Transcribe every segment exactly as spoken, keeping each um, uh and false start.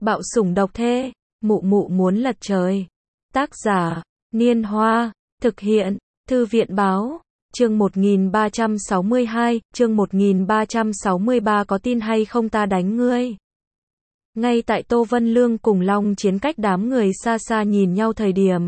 Bạo sủng độc thê, mụ mụ muốn lật trời. Tác giả, Niên Hoa, thực hiện, Thư viện Báo, chương một nghìn ba trăm sáu mươi hai, chương một nghìn ba trăm sáu mươi ba có tin hay không ta đánh ngươi. Ngay tại Tô Vân Lương cùng Long Chiến cách đám người xa xa nhìn nhau thời điểm.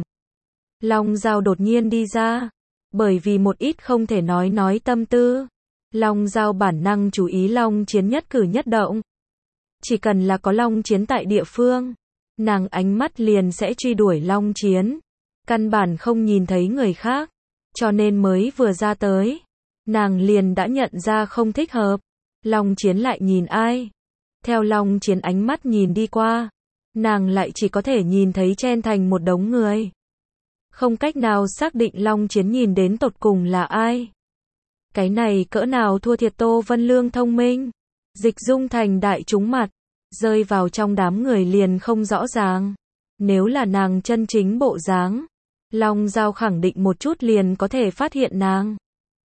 Long Giao đột nhiên đi ra, bởi vì một ít không thể nói nói tâm tư. Long Giao bản năng chú ý Long Chiến nhất cử nhất động. Chỉ cần là có Long Chiến tại địa phương, nàng ánh mắt liền sẽ truy đuổi Long Chiến. Căn bản không nhìn thấy người khác, cho nên mới vừa ra tới, nàng liền đã nhận ra không thích hợp. Long Chiến lại nhìn ai? Theo Long Chiến ánh mắt nhìn đi qua, nàng lại chỉ có thể nhìn thấy chen thành một đống người. Không cách nào xác định Long Chiến nhìn đến tột cùng là ai. Cái này cỡ nào thua thiệt Tô Vân Lương thông minh. Dịch Dung thành đại trúng mặt, rơi vào trong đám người liền không rõ ràng. Nếu là nàng chân chính bộ dáng, Long Giao khẳng định một chút liền có thể phát hiện nàng.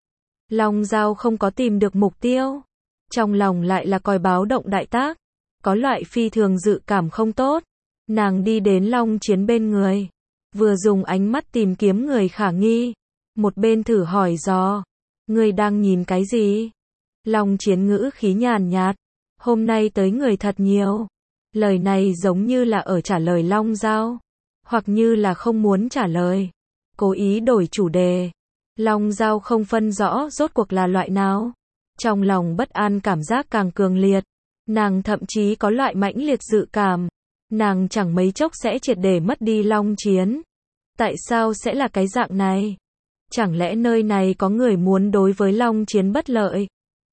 Long Giao không có tìm được mục tiêu, trong lòng lại là còi báo động đại tác, có loại phi thường dự cảm không tốt. Nàng đi đến Long Chiến bên người, vừa dùng ánh mắt tìm kiếm người khả nghi, một bên thử hỏi dò, ngươi đang nhìn cái gì? Long Chiến ngữ khí nhàn nhạt, hôm nay tới người thật nhiều. Lời này giống như là ở trả lời Long Giao, hoặc như là không muốn trả lời, cố ý đổi chủ đề. Long Giao không phân rõ rốt cuộc là loại nào, trong lòng bất an cảm giác càng cường liệt. Nàng thậm chí có loại mãnh liệt dự cảm, nàng chẳng mấy chốc sẽ triệt để mất đi Long Chiến. Tại sao sẽ là cái dạng này? Chẳng lẽ nơi này có người muốn đối với Long Chiến bất lợi?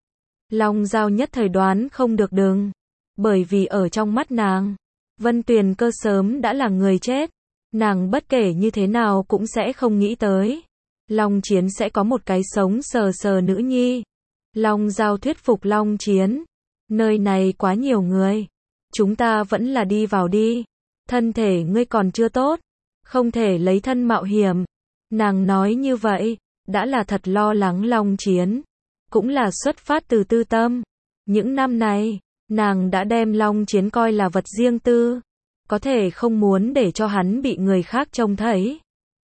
Long Giao nhất thời đoán không được đừng, bởi vì ở trong mắt nàng, Vân Tuyền Cơ sớm đã là người chết. Nàng bất kể như thế nào cũng sẽ không nghĩ tới Long Chiến sẽ có một cái sống sờ sờ nữ nhi. Long Giao thuyết phục Long Chiến, nơi này quá nhiều người, chúng ta vẫn là đi vào đi, thân thể ngươi còn chưa tốt, không thể lấy thân mạo hiểm. Nàng nói như vậy, đã là thật lo lắng Long Chiến, cũng là xuất phát từ tư tâm. Những năm này, nàng đã đem Long Chiến coi là vật riêng tư, có thể không muốn để cho hắn bị người khác trông thấy.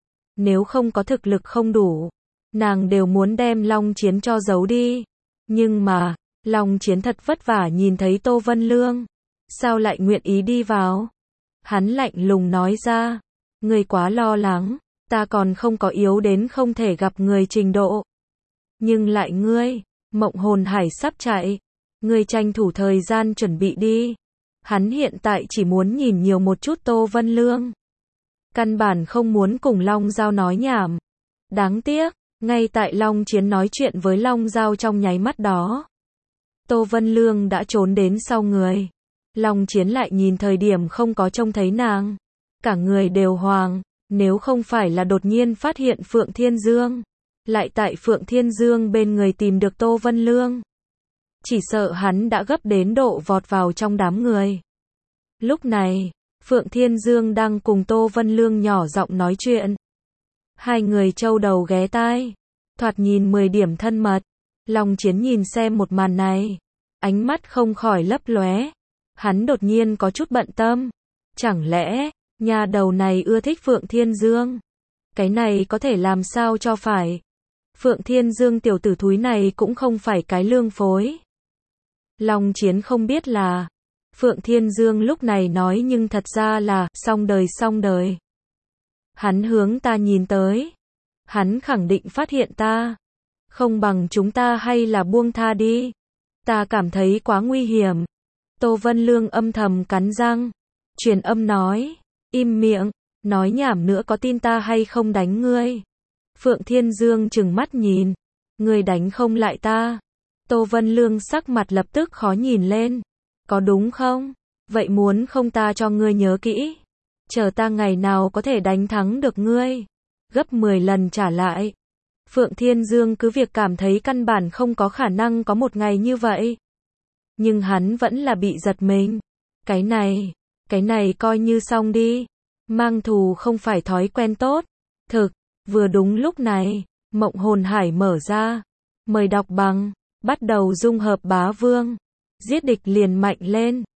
Nếu không có thực lực không đủ, nàng đều muốn đem Long Chiến cho giấu đi. Nhưng mà, Long Chiến thật vất vả nhìn thấy Tô Vân Lương, sao lại nguyện ý đi vào? Hắn lạnh lùng nói ra, ngươi quá lo lắng, ta còn không có yếu đến không thể gặp người trình độ. Nhưng lại ngươi, Mộng Hồn Hải sắp chạy, ngươi tranh thủ thời gian chuẩn bị đi. Hắn hiện tại chỉ muốn nhìn nhiều một chút Tô Vân Lương, căn bản không muốn cùng Long Giao nói nhảm. Đáng tiếc, ngay tại Long Chiến nói chuyện với Long Giao trong nháy mắt đó, Tô Vân Lương đã trốn đến sau người. Long Chiến lại nhìn thời điểm không có trông thấy nàng, cả người đều hoàng. Nếu không phải là đột nhiên phát hiện Phượng Thiên Dương, lại tại Phượng Thiên Dương bên người tìm được Tô Vân Lương, chỉ sợ hắn đã gấp đến độ vọt vào trong đám người. Lúc này, Phượng Thiên Dương đang cùng Tô Vân Lương nhỏ giọng nói chuyện. Hai người trâu đầu ghé tai, thoạt nhìn mười điểm thân mật. Long Chiến nhìn xem một màn này, ánh mắt không khỏi lấp lóe. Hắn đột nhiên có chút bận tâm. Chẳng lẽ, nhà đầu này ưa thích Phượng Thiên Dương? Cái này có thể làm sao cho phải. Phượng Thiên Dương tiểu tử thúi này cũng không phải cái lương phối. Long Chiến không biết là, Phượng Thiên Dương lúc này nói nhưng thật ra là, xong đời xong đời. Hắn hướng ta nhìn tới. Hắn khẳng định phát hiện ta. Không bằng chúng ta hay là buông tha đi. Ta cảm thấy quá nguy hiểm. Tô Vân Lương âm thầm cắn răng. Truyền âm nói, im miệng, nói nhảm nữa có tin ta hay không đánh ngươi. Phượng Thiên Dương trừng mắt nhìn, ngươi đánh không lại ta. Tô Vân Lương sắc mặt lập tức khó nhìn lên. Có đúng không? Vậy muốn không ta cho ngươi nhớ kỹ. Chờ ta ngày nào có thể đánh thắng được ngươi, gấp mười lần trả lại. Phượng Thiên Dương cứ việc cảm thấy căn bản không có khả năng có một ngày như vậy. Nhưng hắn vẫn là bị giật mình. Cái này, cái này coi như xong đi. Mang thù không phải thói quen tốt. Thực, vừa đúng lúc này, Mộng Hồn Hải mở ra. Mời đọc bằng, bắt đầu dung hợp bá vương. Giết địch liền mạnh lên.